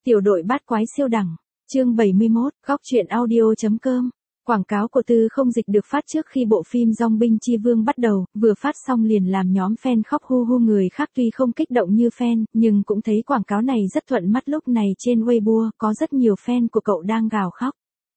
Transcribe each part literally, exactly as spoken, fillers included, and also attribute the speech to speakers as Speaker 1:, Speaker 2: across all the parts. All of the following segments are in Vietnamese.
Speaker 1: Tiểu đội bát quái siêu đẳng. Chương bảy mươi mốt, góc truyện audio chấm com. Quảng cáo của Tư Không Dịch được phát trước khi bộ phim Dòng binh chi vương bắt đầu, vừa phát xong liền làm nhóm fan khóc hu hu, người khác tuy không kích động như fan, nhưng cũng thấy quảng cáo này rất thuận mắt. Lúc này trên Weibo có rất nhiều fan của cậu đang gào khóc.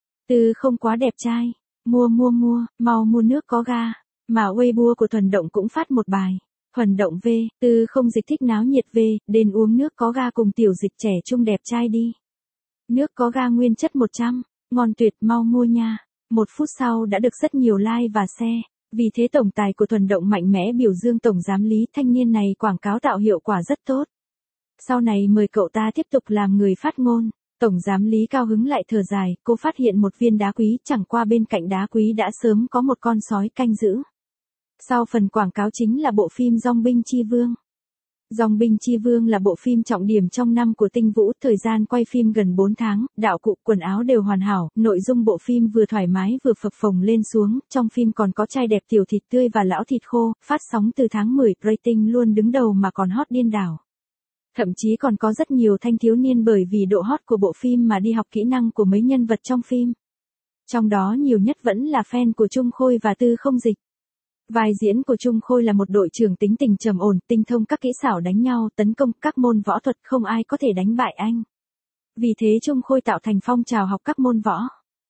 Speaker 1: Tư không quá đẹp trai, mua mua mua, mau mua nước có ga. Mà Weibo của Thuần Động cũng phát một bài. Thuần Động V, Tư Không Dịch thích náo nhiệt V, đến uống nước có ga cùng tiểu dịch trẻ trung đẹp trai đi. Nước có ga nguyên chất một trăm, ngon tuyệt, mau mua nha. Một phút sau đã được rất nhiều like và share. Vì thế tổng tài của Thuần Động mạnh mẽ biểu dương tổng giám lý thanh niên này quảng cáo tạo hiệu quả rất tốt. Sau này mời cậu ta tiếp tục làm người phát ngôn. Tổng giám lý cao hứng lại thở dài, cô phát hiện một viên đá quý, chẳng qua bên cạnh đá quý đã sớm có một con sói canh giữ. Sau phần quảng cáo chính là bộ phim Dòng binh chi vương. Dòng binh chi vương là bộ phim trọng điểm trong năm của Tinh Vũ, thời gian quay phim gần bốn tháng, đạo cụ, quần áo đều hoàn hảo, nội dung bộ phim vừa thoải mái vừa phập phồng lên xuống, trong phim còn có trai đẹp tiểu thịt tươi và lão thịt khô, phát sóng từ tháng mười, rating luôn đứng đầu mà còn hot điên đảo. Thậm chí còn có rất nhiều thanh thiếu niên bởi vì độ hot của bộ phim mà đi học kỹ năng của mấy nhân vật trong phim. Trong đó nhiều nhất vẫn là fan của Trung Khôi và Tư Không Dịch. Vai diễn của Trung Khôi là một đội trưởng tính tình trầm ổn, tinh thông các kỹ xảo đánh nhau, tấn công, các môn võ thuật, không ai có thể đánh bại anh. Vì thế Trung Khôi tạo thành phong trào học các môn võ.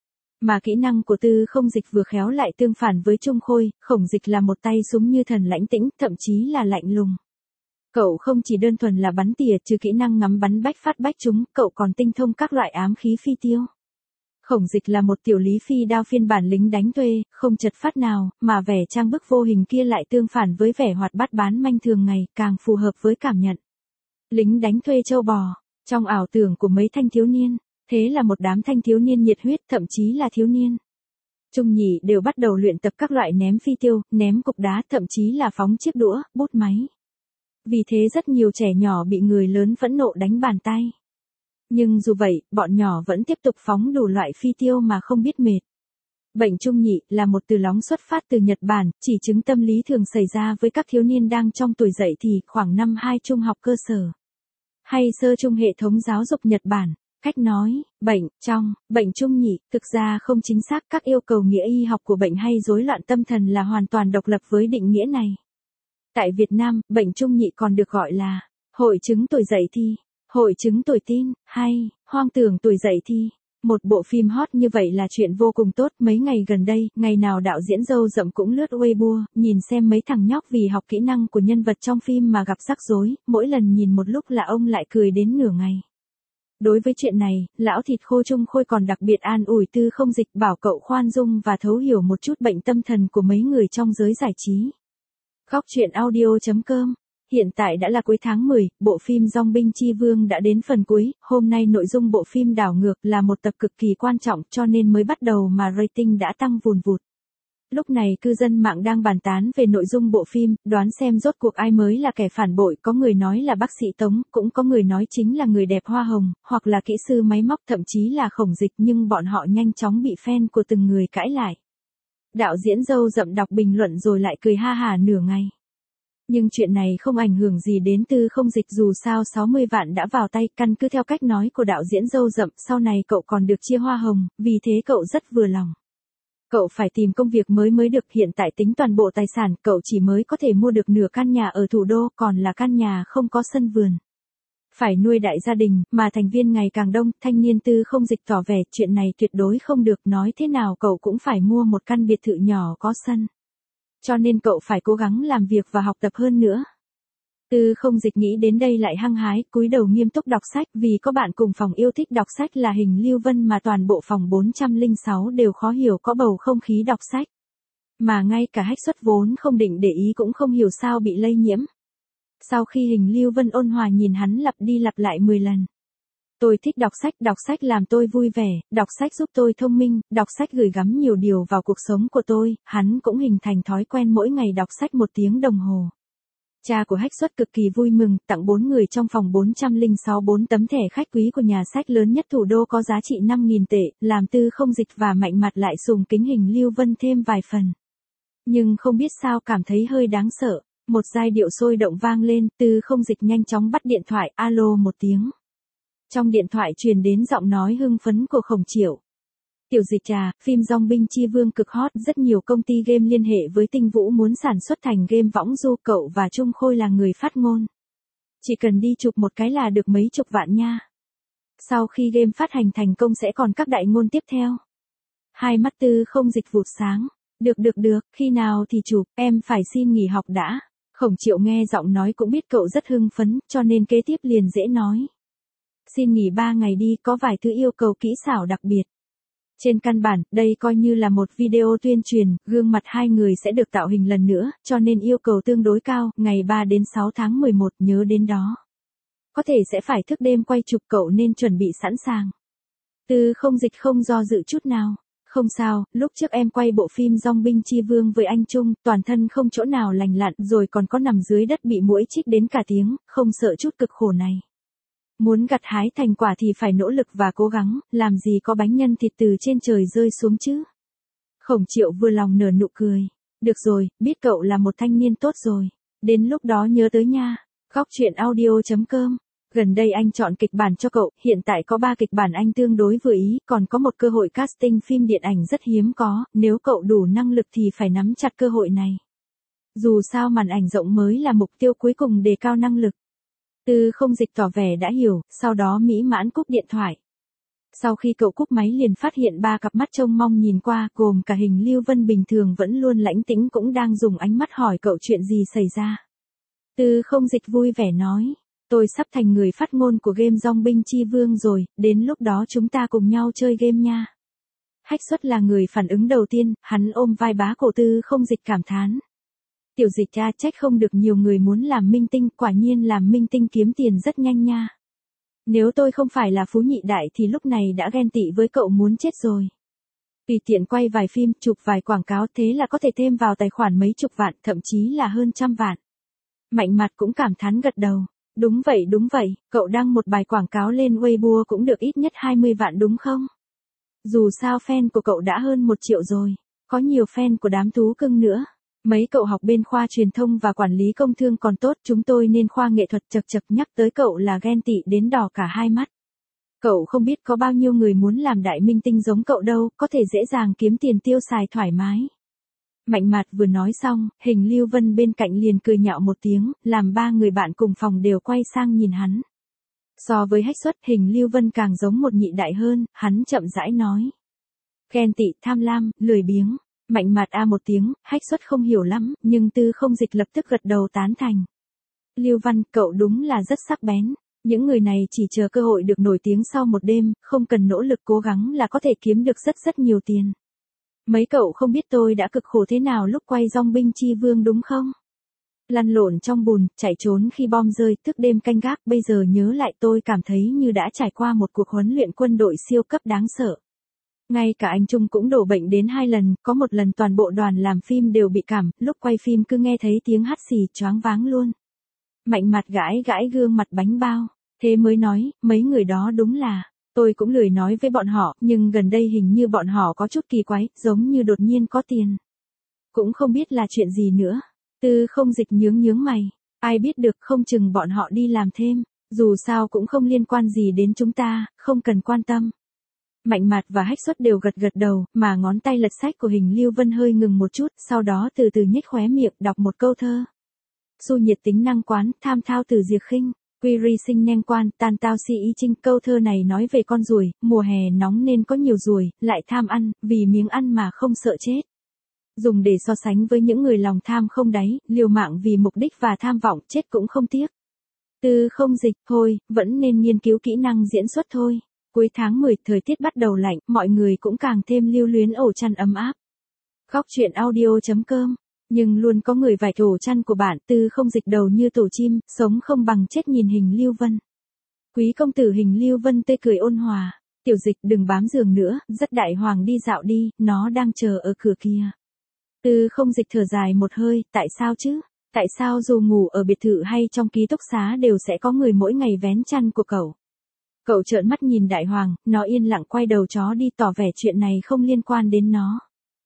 Speaker 1: Mà kỹ năng của Tư Không Dịch vừa khéo lại tương phản với Trung Khôi, Khổng Dịch là một tay súng như thần lãnh tĩnh, thậm chí là lạnh lùng. Cậu không chỉ đơn thuần là bắn tỉa, trừ kỹ năng ngắm bắn bách phát bách trúng, cậu còn tinh thông các loại ám khí phi tiêu. Khổng Dịch là một tiểu lý phi đao phiên bản lính đánh thuê, không chật phát nào, mà vẻ trang bức vô hình kia lại tương phản với vẻ hoạt bát bán manh thường ngày, càng phù hợp với cảm nhận. Lính đánh thuê châu bò, trong ảo tưởng của mấy thanh thiếu niên, thế là một đám thanh thiếu niên nhiệt huyết, thậm chí là thiếu niên trung nhì đều bắt đầu luyện tập các loại ném phi tiêu, ném cục đá, thậm chí là phóng chiếc đũa, bút máy. Vì thế rất nhiều trẻ nhỏ bị người lớn phẫn nộ đánh bàn tay. Nhưng dù vậy, bọn nhỏ vẫn tiếp tục phóng đủ loại phi tiêu mà không biết mệt. Bệnh trung nhị là một từ lóng xuất phát từ Nhật Bản, chỉ chứng tâm lý thường xảy ra với các thiếu niên đang trong tuổi dậy thì, khoảng năm hai trung học cơ sở hay sơ trung hệ thống giáo dục Nhật Bản. Cách nói, bệnh trong, bệnh trung nhị, thực ra không chính xác, các yêu cầu nghĩa y học của bệnh hay rối loạn tâm thần là hoàn toàn độc lập với định nghĩa này. Tại Việt Nam, bệnh trung nhị còn được gọi là hội chứng tuổi dậy thì, hội chứng tuổi teen, hay hoang tưởng tuổi dậy thì. Một bộ phim hot như vậy là chuyện vô cùng tốt. Mấy ngày gần đây, ngày nào đạo diễn Dâu Rậm cũng lướt Weibo, nhìn xem mấy thằng nhóc vì học kỹ năng của nhân vật trong phim mà gặp rắc rối, mỗi lần nhìn một lúc là ông lại cười đến nửa ngày. Đối với chuyện này, lão thịt khô Trung Khôi còn đặc biệt an ủi Tư Không Dịch, bảo cậu khoan dung và thấu hiểu một chút bệnh tâm thần của mấy người trong giới giải trí. Góc truyện audio chấm com. Hiện tại đã là cuối tháng mười, bộ phim Dòng binh chi vương đã đến phần cuối, hôm nay nội dung bộ phim đảo ngược là một tập cực kỳ quan trọng cho nên mới bắt đầu mà rating đã tăng vùn vụt. Lúc này cư dân mạng đang bàn tán về nội dung bộ phim, đoán xem rốt cuộc ai mới là kẻ phản bội, có người nói là bác sĩ Tống, cũng có người nói chính là người đẹp hoa hồng, hoặc là kỹ sư máy móc, thậm chí là Khổng Dịch, nhưng bọn họ nhanh chóng bị fan của từng người cãi lại. Đạo diễn Dâu Rậm đọc bình luận rồi lại cười ha hả nửa ngày. Nhưng chuyện này không ảnh hưởng gì đến Tư Không Dịch, dù sao sáu mươi vạn đã vào tay, căn cứ theo cách nói của đạo diễn Dâu Rậm, sau này cậu còn được chia hoa hồng, vì thế cậu rất vừa lòng. Cậu phải tìm công việc mới mới được, hiện tại tính toàn bộ tài sản, cậu chỉ mới có thể mua được nửa căn nhà ở thủ đô, còn là căn nhà không có sân vườn. Phải nuôi đại gia đình, mà thành viên ngày càng đông, thanh niên Tư Không Dịch tỏ vẻ chuyện này tuyệt đối không được, nói thế nào cậu cũng phải mua một căn biệt thự nhỏ có sân. Cho nên cậu phải cố gắng làm việc và học tập hơn nữa. Tư Không Dịch nghĩ đến đây lại hăng hái, cúi đầu nghiêm túc đọc sách, vì có bạn cùng phòng yêu thích đọc sách là Hình Lưu Vân mà toàn bộ phòng bốn trăm lẻ sáu đều khó hiểu có bầu không khí đọc sách. Mà ngay cả Hách Xuất vốn không định để ý cũng không hiểu sao bị lây nhiễm. Sau khi Hình Lưu Vân ôn hòa nhìn hắn lặp đi lặp lại mười lần. Tôi thích đọc sách, đọc sách làm tôi vui vẻ, đọc sách giúp tôi thông minh, đọc sách gửi gắm nhiều điều vào cuộc sống của tôi, hắn cũng hình thành thói quen mỗi ngày đọc sách một tiếng đồng hồ. Cha của Hách Xuất cực kỳ vui mừng, tặng bốn người trong phòng bốn trăm lẻ sáu bốn tấm thẻ khách quý của nhà sách lớn nhất thủ đô có giá trị năm nghìn tệ, làm Tư Không Dịch và Mạnh Mặt lại sùng kính Hình Lưu Vân thêm vài phần. Nhưng không biết sao cảm thấy hơi đáng sợ, một giai điệu sôi động vang lên, Tư Không Dịch nhanh chóng bắt điện thoại, alo một tiếng. Trong điện thoại truyền đến giọng nói hưng phấn của Khổng Triệu. Tiểu Dịch à, phim Dòng binh chi vương cực hot, rất nhiều công ty game liên hệ với Tinh Vũ muốn sản xuất thành game võng du, cậu và Trung Khôi là người phát ngôn. Chỉ cần đi chụp một cái là được mấy chục vạn nha. Sau khi game phát hành thành công sẽ còn các đại ngôn tiếp theo. Hai mắt Tư Không Dịch vụt sáng. Được được được, khi nào thì chụp, em phải xin nghỉ học đã. Khổng Triệu nghe giọng nói cũng biết cậu rất hưng phấn, cho nên kế tiếp liền dễ nói. Xin nghỉ ba ngày đi, có vài thứ yêu cầu kỹ xảo đặc biệt. Trên căn bản, đây coi như là một video tuyên truyền, gương mặt hai người sẽ được tạo hình lần nữa, cho nên yêu cầu tương đối cao, ngày ba đến sáu tháng mười một nhớ đến đó. Có thể sẽ phải thức đêm quay chụp, cậu nên chuẩn bị sẵn sàng. Tư Không Dịch không do dự chút nào. Không sao, lúc trước em quay bộ phim Dòng binh chi vương với anh Trung, toàn thân không chỗ nào lành lặn, rồi còn có nằm dưới đất bị muỗi chích đến cả tiếng, không sợ chút cực khổ này. Muốn gặt hái thành quả thì phải nỗ lực và cố gắng, làm gì có bánh nhân thịt từ trên trời rơi xuống chứ. Khổng Triệu vừa lòng nở nụ cười. Được rồi, biết cậu là một thanh niên tốt rồi. Đến lúc đó nhớ tới nha. Góc truyện audio chấm com. Gần đây anh chọn kịch bản cho cậu, hiện tại có ba kịch bản anh tương đối vừa ý, còn có một cơ hội casting phim điện ảnh rất hiếm có, nếu cậu đủ năng lực thì phải nắm chặt cơ hội này. Dù sao màn ảnh rộng mới là mục tiêu cuối cùng đề cao năng lực. Tư Không Dịch tỏ vẻ đã hiểu, sau đó mỹ mãn cúp điện thoại. Sau khi cậu cúp máy liền phát hiện ba cặp mắt trông mong nhìn qua, gồm cả Hình Lưu Vân bình thường vẫn luôn lãnh tĩnh cũng đang dùng ánh mắt hỏi cậu chuyện gì xảy ra. Tư Không Dịch vui vẻ nói. Tôi sắp thành người phát ngôn của game Dòng binh chi vương rồi, đến lúc đó chúng ta cùng nhau chơi game nha. Hách Xuất là người phản ứng đầu tiên, hắn ôm vai bá cổ Tư Không Dịch cảm thán. Tiểu Dịch cha, trách không được nhiều người muốn làm minh tinh, quả nhiên làm minh tinh kiếm tiền rất nhanh nha. Nếu tôi không phải là phú nhị đại thì lúc này đã ghen tị với cậu muốn chết rồi. Tùy tiện quay vài phim, chụp vài quảng cáo thế là có thể thêm vào tài khoản mấy chục vạn, thậm chí là hơn trăm vạn. Mạnh Mặt cũng cảm thán gật đầu. Đúng vậy đúng vậy, cậu đăng một bài quảng cáo lên Weibo cũng được ít nhất hai mươi vạn đúng không? Dù sao fan của cậu đã hơn một triệu rồi, có nhiều fan của đám thú cưng nữa. Mấy cậu học bên khoa truyền thông và quản lý công thương còn tốt, chúng tôi nên khoa nghệ thuật, chật chật nhắc tới cậu là ghen tị đến đỏ cả hai mắt. Cậu không biết có bao nhiêu người muốn làm đại minh tinh giống cậu đâu, có thể dễ dàng kiếm tiền tiêu xài thoải mái. Mạnh Mặt vừa nói xong, Hình Lưu Vân bên cạnh liền cười nhạo một tiếng, làm ba người bạn cùng phòng đều quay sang nhìn hắn. So với Hách Xuất, Hình Lưu Vân càng giống một nhị đại hơn, hắn chậm rãi nói. Ghen tị, tham lam, lười biếng. Mạnh Mặt a một tiếng, Hách Xuất không hiểu lắm, nhưng Tư Không Dịch lập tức gật đầu tán thành. Lưu Văn, cậu đúng là rất sắc bén. Những người này chỉ chờ cơ hội được nổi tiếng sau một đêm, không cần nỗ lực cố gắng là có thể kiếm được rất rất nhiều tiền. Mấy cậu không biết tôi đã cực khổ thế nào lúc quay Dòng binh chi vương đúng không? Lăn lộn trong bùn, chạy trốn khi bom rơi, thức đêm canh gác, bây giờ nhớ lại tôi cảm thấy như đã trải qua một cuộc huấn luyện quân đội siêu cấp đáng sợ. Ngay cả anh Trung cũng đổ bệnh đến hai lần, có một lần toàn bộ đoàn làm phim đều bị cảm, lúc quay phim cứ nghe thấy tiếng hắt xì choáng váng luôn. Mạnh Mặt gãi gãi gương mặt bánh bao, thế mới nói, mấy người đó đúng là... Tôi cũng lười nói với bọn họ, nhưng gần đây hình như bọn họ có chút kỳ quái, giống như đột nhiên có tiền. Cũng không biết là chuyện gì nữa. Tư Không Dịch nhướng nhướng mày. Ai biết được, không chừng bọn họ đi làm thêm. Dù sao cũng không liên quan gì đến chúng ta, không cần quan tâm. Mạnh Mặt và Hách Xuất đều gật gật đầu, mà ngón tay lật sách của Hình Lưu Vân hơi ngừng một chút, sau đó từ từ nhếch khóe miệng đọc một câu thơ. Xu nhiệt tính năng quán, tham thao từ diệt khinh. Quy ri sinh neng quan, tan tao si y trinh. Câu thơ này nói về con ruồi, mùa hè nóng nên có nhiều ruồi, lại tham ăn, vì miếng ăn mà không sợ chết. Dùng để so sánh với những người lòng tham không đáy, liều mạng vì mục đích và tham vọng, chết cũng không tiếc. Tư Không Dịch, thôi, vẫn nên nghiên cứu kỹ năng diễn xuất thôi. Cuối tháng mười, thời tiết bắt đầu lạnh, mọi người cũng càng thêm lưu luyến ổ chăn ấm áp. Góc truyện audio chấm com. Nhưng luôn có người vạch ổ chăn của bạn. Tư Không Dịch đầu như tổ chim, sống không bằng chết nhìn Hình Lưu Vân. Quý công tử Hình Lưu Vân tươi cười ôn hòa. Tiểu Dịch đừng bám giường nữa, dắt đại hoàng đi dạo đi, nó đang chờ ở cửa kia. Tư Không Dịch thở dài một hơi, tại sao chứ? Tại sao dù ngủ ở biệt thự hay trong ký túc xá đều sẽ có người mỗi ngày vén chăn của cậu? Cậu trợn mắt nhìn đại hoàng, nó yên lặng quay đầu chó đi, tỏ vẻ chuyện này không liên quan đến nó.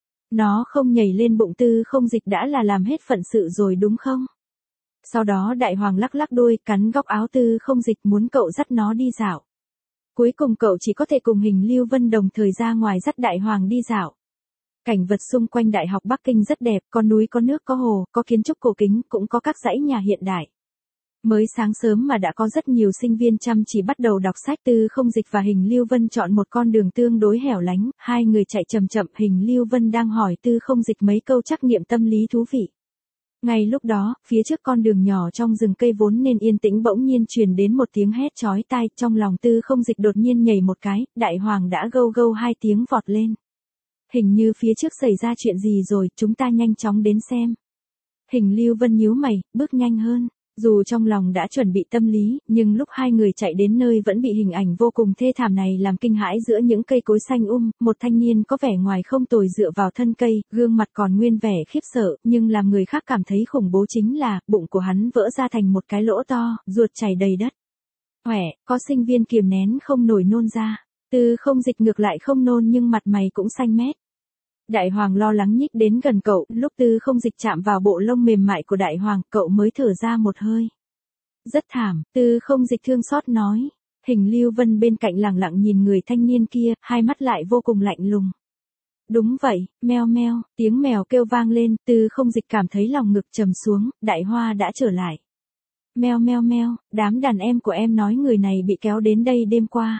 Speaker 1: Nó không nhảy lên bụng Tư Không Dịch đã là làm hết phận sự rồi đúng không? Sau đó đại hoàng lắc lắc đuôi, cắn góc áo Tư Không Dịch muốn cậu dắt nó đi dạo. Cuối cùng cậu chỉ có thể cùng Hình Lưu Vân đồng thời ra ngoài dắt Đại Hoàng đi dạo. Cảnh vật xung quanh Đại học Bắc Kinh rất đẹp, có núi có nước có hồ, có kiến trúc cổ kính, cũng có các dãy nhà hiện đại. Mới sáng sớm mà đã có rất nhiều sinh viên chăm chỉ bắt đầu đọc sách. Tư Không Dịch và Hình Lưu Vân chọn một con đường tương đối hẻo lánh, hai người chạy chậm chậm. Hình Lưu Vân đang hỏi Tư Không Dịch mấy câu trắc nghiệm tâm lý thú vị. Ngay lúc đó, phía trước con đường nhỏ trong rừng cây vốn nên yên tĩnh bỗng nhiên truyền đến một tiếng hét chói tai. Trong lòng Tư Không Dịch đột nhiên nhảy một cái, Đại Hoàng đã gâu gâu hai tiếng vọt lên. Hình như phía trước xảy ra chuyện gì rồi, chúng ta nhanh chóng đến xem. Hình Lưu Vân nhíu mày, bước nhanh hơn. Dù trong lòng đã chuẩn bị tâm lý, nhưng lúc hai người chạy đến nơi vẫn bị hình ảnh vô cùng thê thảm này làm kinh hãi. Giữa những cây cối xanh um, một thanh niên có vẻ ngoài không tồi dựa vào thân cây, gương mặt còn nguyên vẻ khiếp sợ, nhưng làm người khác cảm thấy khủng bố chính là, bụng của hắn vỡ ra thành một cái lỗ to, ruột chảy đầy đất. Hoẻ, có sinh viên kiềm nén không nổi nôn ra. Tư Không Dịch ngược lại không nôn nhưng mặt mày cũng xanh mét. Đại Hoàng lo lắng nhích đến gần cậu, lúc Tư Không Dịch chạm vào bộ lông mềm mại của Đại Hoàng, cậu mới thở ra một hơi. Rất thảm, Tư Không Dịch thương xót nói. Hình Lưu Vân bên cạnh lẳng lặng nhìn người thanh niên kia, hai mắt lại vô cùng lạnh lùng. Đúng vậy, meo meo, tiếng mèo kêu vang lên, Tư Không Dịch cảm thấy lòng ngực trầm xuống, Đại Hoa đã trở lại. Meo meo meo, đám đàn em của em nói người này bị kéo đến đây đêm qua.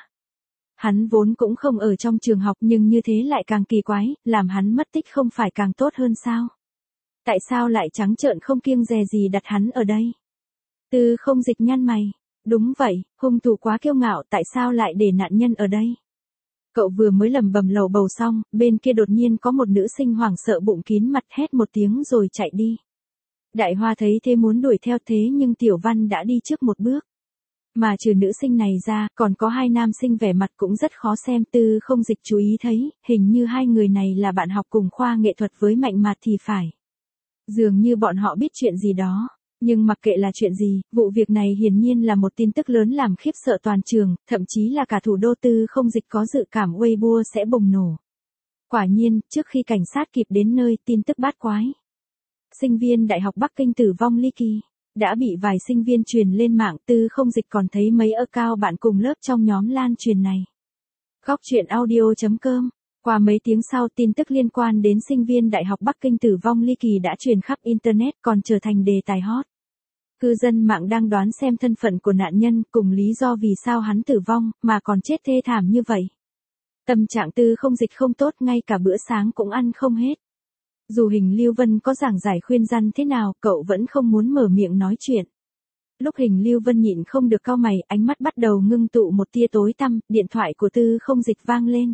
Speaker 1: Hắn vốn cũng không ở trong trường học nhưng như thế lại càng kỳ quái, làm hắn mất tích không phải càng tốt hơn sao? Tại sao lại trắng trợn không kiêng dè gì đặt hắn ở đây? Tư Không Dịch nhăn mày. Đúng vậy, hung thủ quá kiêu ngạo, tại sao lại để nạn nhân ở đây? Cậu vừa mới lẩm bẩm lầu bầu xong, bên kia đột nhiên có một nữ sinh hoảng sợ bụng kín mặt hét một tiếng rồi chạy đi. Đại Hoa thấy thế muốn đuổi theo thế nhưng Tiểu Văn đã đi trước một bước. Mà trừ nữ sinh này ra, còn có hai nam sinh vẻ mặt cũng rất khó xem. Tư Không Dịch chú ý thấy, hình như hai người này là bạn học cùng khoa nghệ thuật với Mạnh Mạt thì phải. Dường như bọn họ biết chuyện gì đó. Nhưng mặc kệ là chuyện gì, vụ việc này hiển nhiên là một tin tức lớn làm khiếp sợ toàn trường, thậm chí là cả thủ đô. Tư Không Dịch có dự cảm Weibo sẽ bùng nổ. Quả nhiên, trước khi cảnh sát kịp đến nơi, tin tức bát quái. Sinh viên Đại học Bắc Kinh tử vong ly kỳ. Đã bị vài sinh viên truyền lên mạng. Tư Không Dịch còn thấy mấy account bạn cùng lớp trong nhóm lan truyền này. Góc truyện audio chấm com. Qua mấy tiếng sau, tin tức liên quan đến sinh viên Đại học Bắc Kinh tử vong ly kỳ đã truyền khắp Internet còn trở thành đề tài hot. Cư dân mạng đang đoán xem thân phận của nạn nhân cùng lý do vì sao hắn tử vong mà còn chết thê thảm như vậy. Tâm trạng Tư Không Dịch không tốt, ngay cả bữa sáng cũng ăn không hết. Dù Hình Lưu Vân có giảng giải khuyên răn thế nào, cậu vẫn không muốn mở miệng nói chuyện. Lúc Hình Lưu Vân nhịn không được cau mày, ánh mắt bắt đầu ngưng tụ một tia tối tăm, điện thoại của Tư Không Dịch vang lên.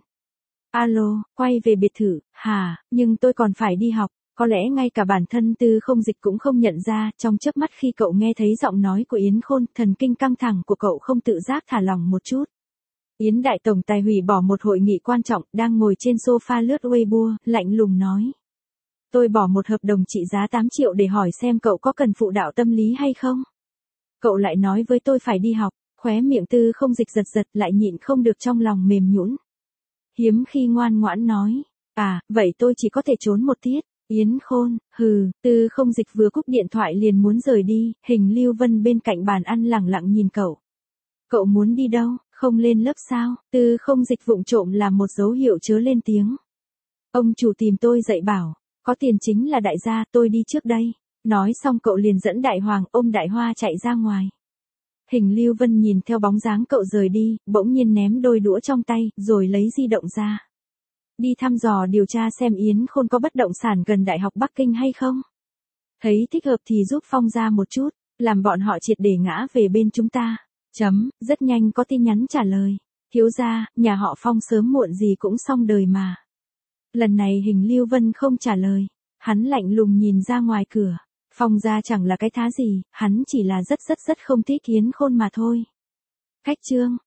Speaker 1: Alo, quay về biệt thự, hả, nhưng tôi còn phải đi học. Có lẽ ngay cả bản thân Tư Không Dịch cũng không nhận ra, trong chớp mắt khi cậu nghe thấy giọng nói của Yến Khôn, thần kinh căng thẳng của cậu không tự giác thả lỏng một chút. Yến Đại Tổng Tài hủy bỏ một hội nghị quan trọng, đang ngồi trên sofa lướt Weibo, lạnh lùng nói. Tôi bỏ một hợp đồng trị giá tám triệu để hỏi xem cậu có cần phụ đạo tâm lý hay không. Cậu lại nói với tôi phải đi học, khóe miệng Tư Không Dịch giật giật lại nhịn không được trong lòng mềm nhũn. Hiếm khi ngoan ngoãn nói, à, vậy tôi chỉ có thể trốn một tiết. Yến Khôn, hừ, Tư Không Dịch vừa cúp điện thoại liền muốn rời đi, Hình Lưu Vân bên cạnh bàn ăn lẳng lặng nhìn cậu. Cậu muốn đi đâu, không lên lớp sao? Tư Không Dịch vụng trộm làm một dấu hiệu chớ lên tiếng. Ông chủ tìm tôi dạy bảo, có tiền chính là đại gia, tôi đi trước đây. Nói xong cậu liền dẫn Đại Hoàng ôm Đại Hoa chạy ra ngoài. Hình Lưu Vân nhìn theo bóng dáng cậu rời đi, bỗng nhiên ném đôi đũa trong tay, rồi lấy di động ra. Đi thăm dò điều tra xem Yến Khôn có bất động sản gần Đại học Bắc Kinh hay không. Thấy thích hợp thì giúp Phong ra một chút, làm bọn họ triệt để ngã về bên chúng ta. Chấm, rất nhanh có tin nhắn trả lời. Thiếu gia, nhà họ Phong sớm muộn gì cũng xong đời mà. Lần này Hình Lưu Vân không trả lời. Hắn lạnh lùng nhìn ra ngoài cửa. Phong gia chẳng là cái thá gì, hắn chỉ là rất rất rất không thích Yến Khôn mà thôi. Cách chương.